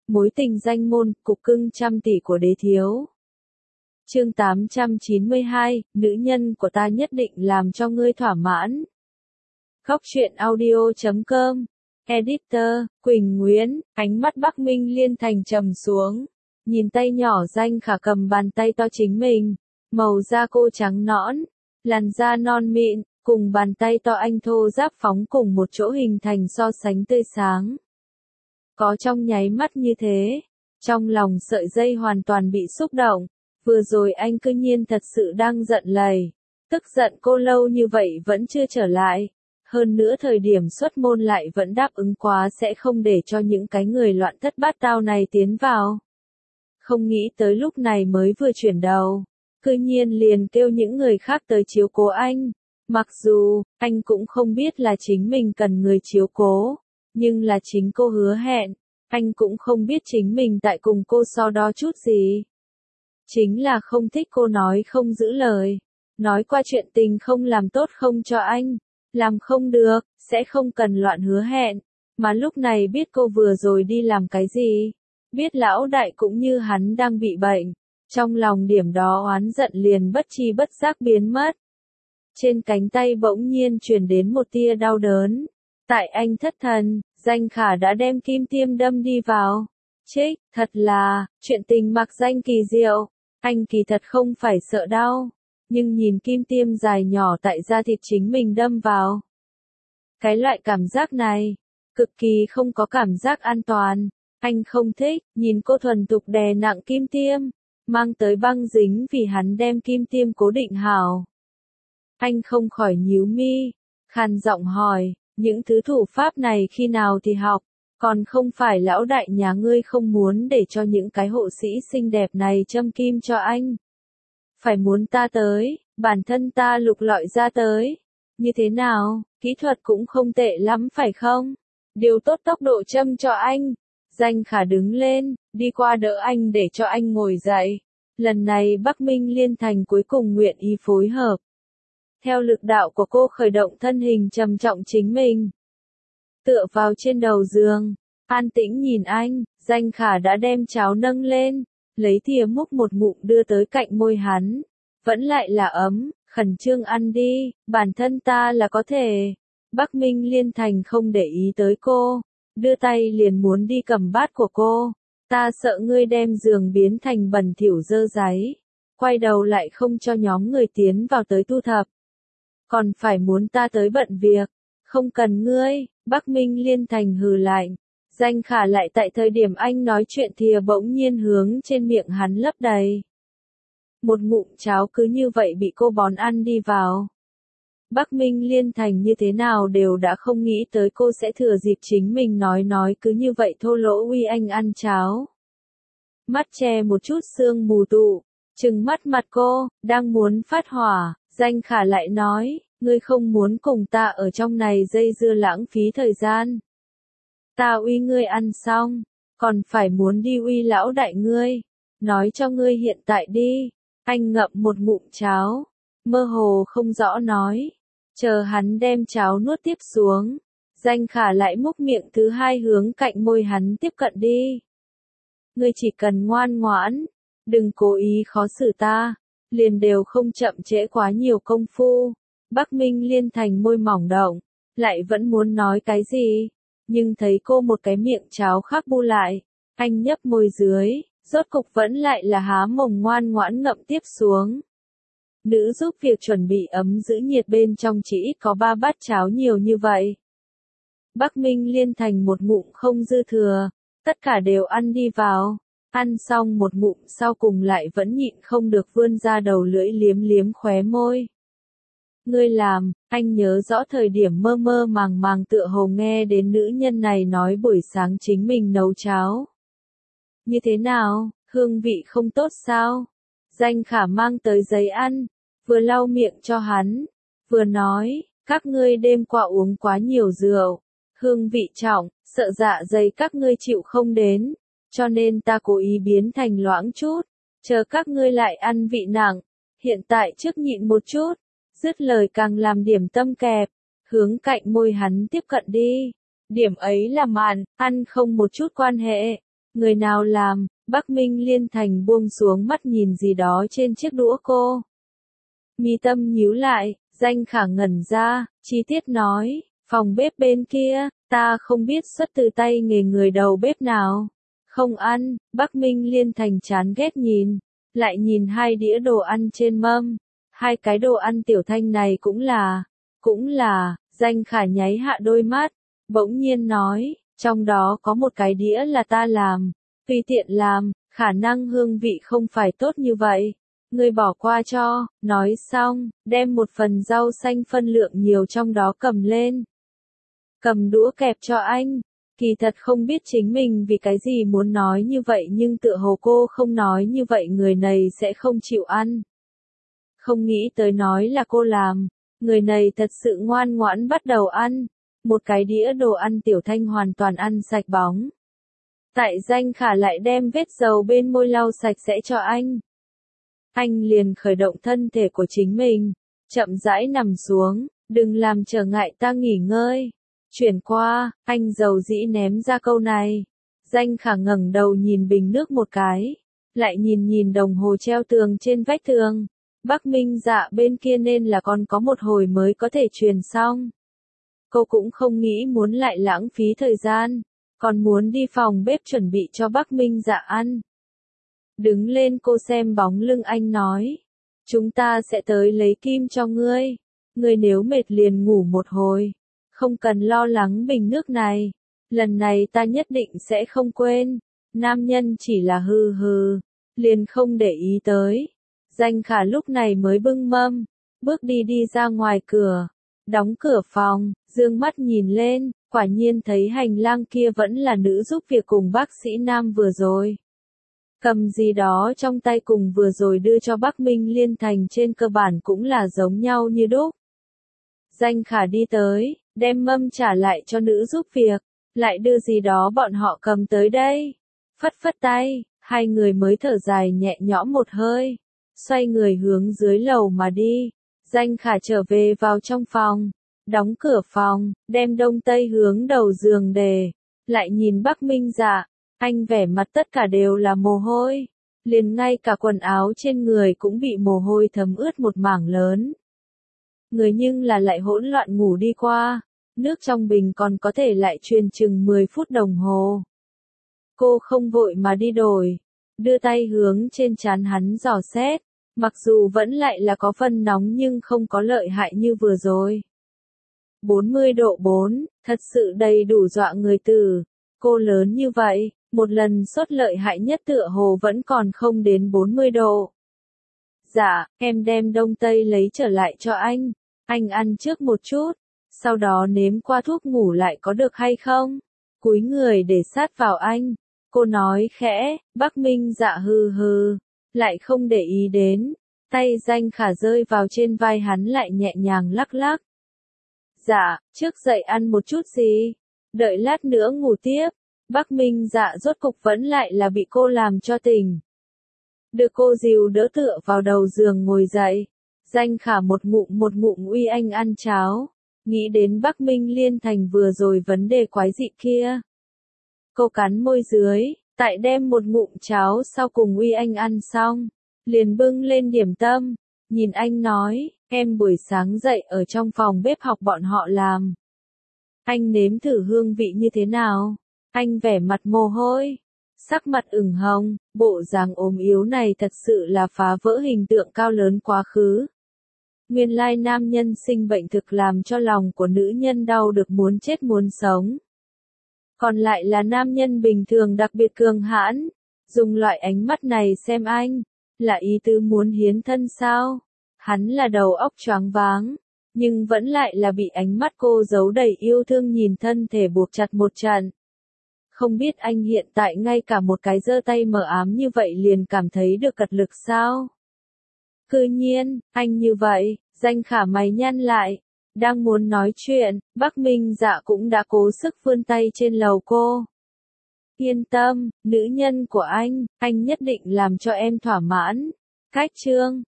Mối tình danh môn, cục cưng trăm tỷ của đế thiếu. Chương 892, nữ nhân của ta nhất định làm cho ngươi thỏa mãn. Góc truyện audio.com. Editor, Quỳnh Nguyễn. Ánh mắt Bắc Minh Liên Thành trầm xuống. Nhìn tay nhỏ Danh Khả cầm bàn tay to chính mình. Màu da cô trắng nõn. Làn da non mịn, cùng bàn tay to anh thô ráp phóng cùng một chỗ hình thành so sánh tươi sáng. Có trong nháy mắt như thế, trong lòng sợi dây hoàn toàn bị xúc động. Vừa rồi anh cư nhiên thật sự đang giận lầy. Tức giận cô lâu như vậy vẫn chưa trở lại. Hơn nữa thời điểm xuất môn lại vẫn đáp ứng quá sẽ không để cho những cái người loạn thất bát tao này tiến vào. Không nghĩ tới lúc này mới vừa chuyển đầu, cư nhiên liền kêu những người khác tới chiếu cố anh. Mặc dù, anh cũng không biết là chính mình cần người chiếu cố, nhưng là chính cô hứa hẹn, anh cũng không biết chính mình tại cùng cô so đo chút gì. Chính là không thích cô nói không giữ lời, nói qua chuyện tình không làm tốt không cho anh, làm không được, sẽ không cần loạn hứa hẹn, mà lúc này biết cô vừa rồi đi làm cái gì, biết lão đại cũng như hắn đang bị bệnh, trong lòng điểm đó oán giận liền bất tri bất giác biến mất. Trên cánh tay bỗng nhiên truyền đến một tia đau đớn, tại anh thất thần, Danh Khả đã đem kim tiêm đâm đi vào. Trích, thật là, chuyện tình mặc danh kỳ diệu, anh kỳ thật không phải sợ đau, nhưng nhìn kim tiêm dài nhỏ tại da thịt chính mình đâm vào. Cái loại cảm giác này, cực kỳ không có cảm giác an toàn, anh không thích, nhìn cô thuần thục đè nặng kim tiêm, mang tới băng dính vì hắn đem kim tiêm cố định hảo. Anh không khỏi nhíu mi, khàn giọng hỏi, những thứ thủ pháp này khi nào thì học, còn không phải lão đại nhà ngươi không muốn để cho những cái hộ sĩ xinh đẹp này châm kim cho anh. Phải muốn ta tới, bản thân ta lục lọi ra tới. Như thế nào, kỹ thuật cũng không tệ lắm phải không? Điều tốt tốc độ châm cho anh. Danh Khả đứng lên, đi qua đỡ anh để cho anh ngồi dậy. Lần này Bắc Minh Liên Thành cuối cùng nguyện ý phối hợp. Theo lực đạo của cô khởi động thân hình trầm trọng chính mình. Tựa vào trên đầu giường, an tĩnh nhìn anh, Danh Khả đã đem cháo nâng lên, lấy thìa múc một ngụm đưa tới cạnh môi hắn. Vẫn lại là ấm, khẩn trương ăn đi, bản thân ta là có thể. Bắc Minh Liên Thành không để ý tới cô, đưa tay liền muốn đi cầm bát của cô. Ta sợ ngươi đem giường biến thành bẩn thỉu dơ dáy. Quay đầu lại không cho nhóm người tiến vào tới thu thập. Còn phải muốn ta tới bận việc, không cần ngươi. Bắc Minh Liên Thành hừ lạnh. Danh Khả lại tại thời điểm anh nói chuyện thìa bỗng nhiên hướng trên miệng hắn lấp đầy. Một ngụm cháo cứ như vậy bị cô bón ăn đi vào. Bắc Minh Liên Thành như thế nào đều đã không nghĩ tới cô sẽ thừa dịp chính mình nói cứ như vậy thô lỗ uy anh ăn cháo. Mắt che một chút sương mù tụ, trừng mắt mặt cô, đang muốn phát hỏa, Danh Khả lại nói, ngươi không muốn cùng ta ở trong này dây dưa lãng phí thời gian. Ta uy ngươi ăn xong, còn phải muốn đi uy lão đại ngươi, nói cho ngươi hiện tại đi. Anh ngậm một ngụm cháo, mơ hồ không rõ nói, chờ hắn đem cháo nuốt tiếp xuống, Danh Khả lại múc miệng thứ hai hướng cạnh môi hắn tiếp cận đi. Ngươi chỉ cần ngoan ngoãn, đừng cố ý khó xử ta, liền đều không chậm trễ quá nhiều công phu. Bắc Minh Liên Thành môi mỏng động, lại vẫn muốn nói cái gì, nhưng thấy cô một cái miệng cháo khác bu lại, anh nhấp môi dưới. Rốt cục vẫn lại là há mồm ngoan ngoãn ngậm tiếp xuống. Nữ giúp việc chuẩn bị ấm giữ nhiệt bên trong chỉ ít có 3 bát cháo nhiều như vậy. Bắc Minh Liên Thành một ngụm không dư thừa, tất cả đều ăn đi vào. Ăn xong một ngụm sau cùng lại vẫn nhịn không được vươn ra đầu lưỡi liếm liếm khóe môi. Ngươi làm, anh nhớ rõ thời điểm mơ mơ màng màng tựa hồ nghe đến nữ nhân này nói buổi sáng chính mình nấu cháo. Như thế nào, hương vị không tốt sao? Danh Khả mang tới giấy ăn, vừa lau miệng cho hắn, vừa nói, các ngươi đêm qua uống quá nhiều rượu, hương vị trọng, sợ dạ dày các ngươi chịu không đến, cho nên ta cố ý biến thành loãng chút, chờ các ngươi lại ăn vị nặng, hiện tại trước nhịn một chút, dứt lời càng làm điểm tâm kẹp, hướng cạnh môi hắn tiếp cận đi, điểm ấy là mạn, ăn không một chút quan hệ. Người nào làm? Bắc Minh Liên Thành buông xuống mắt nhìn gì đó trên chiếc đũa cô. Mi tâm nhíu lại, Danh Khả ngẩn ra, chi tiết nói, phòng bếp bên kia, ta không biết xuất từ tay nghề người đầu bếp nào. Không ăn, Bắc Minh Liên Thành chán ghét nhìn, lại nhìn hai đĩa đồ ăn trên mâm. Hai cái đồ ăn tiểu thanh này cũng là, Danh Khả nháy hạ đôi mắt, bỗng nhiên nói, trong đó có một cái đĩa là ta làm, tùy tiện làm, khả năng hương vị không phải tốt như vậy. Ngươi bỏ qua cho, nói xong, đem một phần rau xanh phân lượng nhiều trong đó cầm lên. Cầm đũa kẹp cho anh, kỳ thật không biết chính mình vì cái gì muốn nói như vậy nhưng tựa hồ cô không nói như vậy người này sẽ không chịu ăn. Không nghĩ tới nói là cô làm, người này thật sự ngoan ngoãn bắt đầu ăn, một cái đĩa đồ ăn tiểu thanh hoàn toàn ăn sạch bóng. Tại Danh Khả lại đem vết dầu bên môi lau sạch sẽ cho anh. Anh liền khởi động thân thể của chính mình, chậm rãi nằm xuống, đừng làm trở ngại ta nghỉ ngơi. Chuyển qua, anh dầu dĩ ném ra câu này. Danh Khả ngẩng đầu nhìn bình nước một cái, lại nhìn đồng hồ treo tường trên vách tường. Bắc Minh Dạ bên kia nên là còn có một hồi mới có thể truyền xong. Cô cũng không nghĩ muốn lại lãng phí thời gian, còn muốn đi phòng bếp chuẩn bị cho Bắc Minh Dạ ăn. Đứng lên cô xem bóng lưng anh nói, chúng ta sẽ tới lấy kim cho ngươi, ngươi nếu mệt liền ngủ một hồi, không cần lo lắng bình nước này, lần này ta nhất định sẽ không quên. Nam nhân chỉ là hừ hừ, liền không để ý tới. Danh Khả lúc này mới bưng mâm, bước đi ra ngoài cửa, đóng cửa phòng, dương mắt nhìn lên, quả nhiên thấy hành lang kia vẫn là nữ giúp việc cùng bác sĩ Nam vừa rồi. Cầm gì đó trong tay cùng vừa rồi đưa cho Bắc Minh Liên Thành trên cơ bản cũng là giống nhau như đúc. Danh Khả đi tới, đem mâm trả lại cho nữ giúp việc, lại đưa gì đó bọn họ cầm tới đây. Phất phất tay, hai người mới thở dài nhẹ nhõm một hơi, xoay người hướng dưới lầu mà đi. Danh Khả trở về vào trong phòng, đóng cửa phòng, đem đông tây hướng đầu giường đề, lại nhìn Bắc Minh Dạ, anh vẻ mặt tất cả đều là mồ hôi, liền ngay cả quần áo trên người cũng bị mồ hôi thấm ướt một mảng lớn. Người nhưng là lại hỗn loạn ngủ đi qua, nước trong bình còn có thể lại truyền chừng 10 phút đồng hồ. Cô không vội mà đi đổi, đưa tay hướng trên trán hắn dò xét, mặc dù vẫn lại là có phần nóng nhưng không có lợi hại như vừa rồi. 40 độ 4, thật sự đầy đủ dọa người tử. Cô lớn như vậy, một lần sốt lợi hại nhất tựa hồ vẫn còn không đến 40 độ. Dạ, em đem đông tây lấy trở lại cho anh ăn trước một chút, sau đó nếm qua thuốc ngủ lại có được hay không? Cúi người để sát vào anh, cô nói khẽ, Bắc Minh Dạ hừ hừ, lại không để ý đến, tay Danh Khả rơi vào trên vai hắn lại nhẹ nhàng lắc lắc. Dạ, trước dậy ăn một chút gì, đợi lát nữa ngủ tiếp. Bắc Minh Dạ rốt cục vẫn lại là bị cô làm cho tỉnh. Được cô dìu đỡ tựa vào đầu giường ngồi dậy. Danh Khả một ngụm uy anh ăn cháo. Nghĩ đến Bắc Minh Liên Thành vừa rồi vấn đề quái dị kia. Cô cắn môi dưới, tại đem một ngụm cháo sau cùng uy anh ăn xong. Liền bưng lên điểm tâm. Nhìn anh nói, em buổi sáng dậy ở trong phòng bếp học bọn họ làm. Anh nếm thử hương vị như thế nào? Anh vẻ mặt mồ hôi, sắc mặt ửng hồng, bộ dáng ốm yếu này thật sự là phá vỡ hình tượng cao lớn quá khứ. Nguyên lai nam nhân sinh bệnh thực làm cho lòng của nữ nhân đau được muốn chết muốn sống. Còn lại là nam nhân bình thường đặc biệt cường hãn, dùng loại ánh mắt này xem anh, là ý tứ muốn hiến thân sao? Hắn là đầu óc choáng váng, nhưng vẫn lại là bị ánh mắt cô giấu đầy yêu thương nhìn thân thể buộc chặt một trận. Không biết anh hiện tại ngay cả một cái giơ tay mờ ám như vậy liền cảm thấy được cật lực sao? Cư nhiên, anh như vậy, Danh Khả mày nhăn lại, đang muốn nói chuyện, Bắc Minh Dạ cũng đã cố sức vươn tay trên lầu cô. Yên tâm, nữ nhân của anh nhất định làm cho em thỏa mãn. Cách chương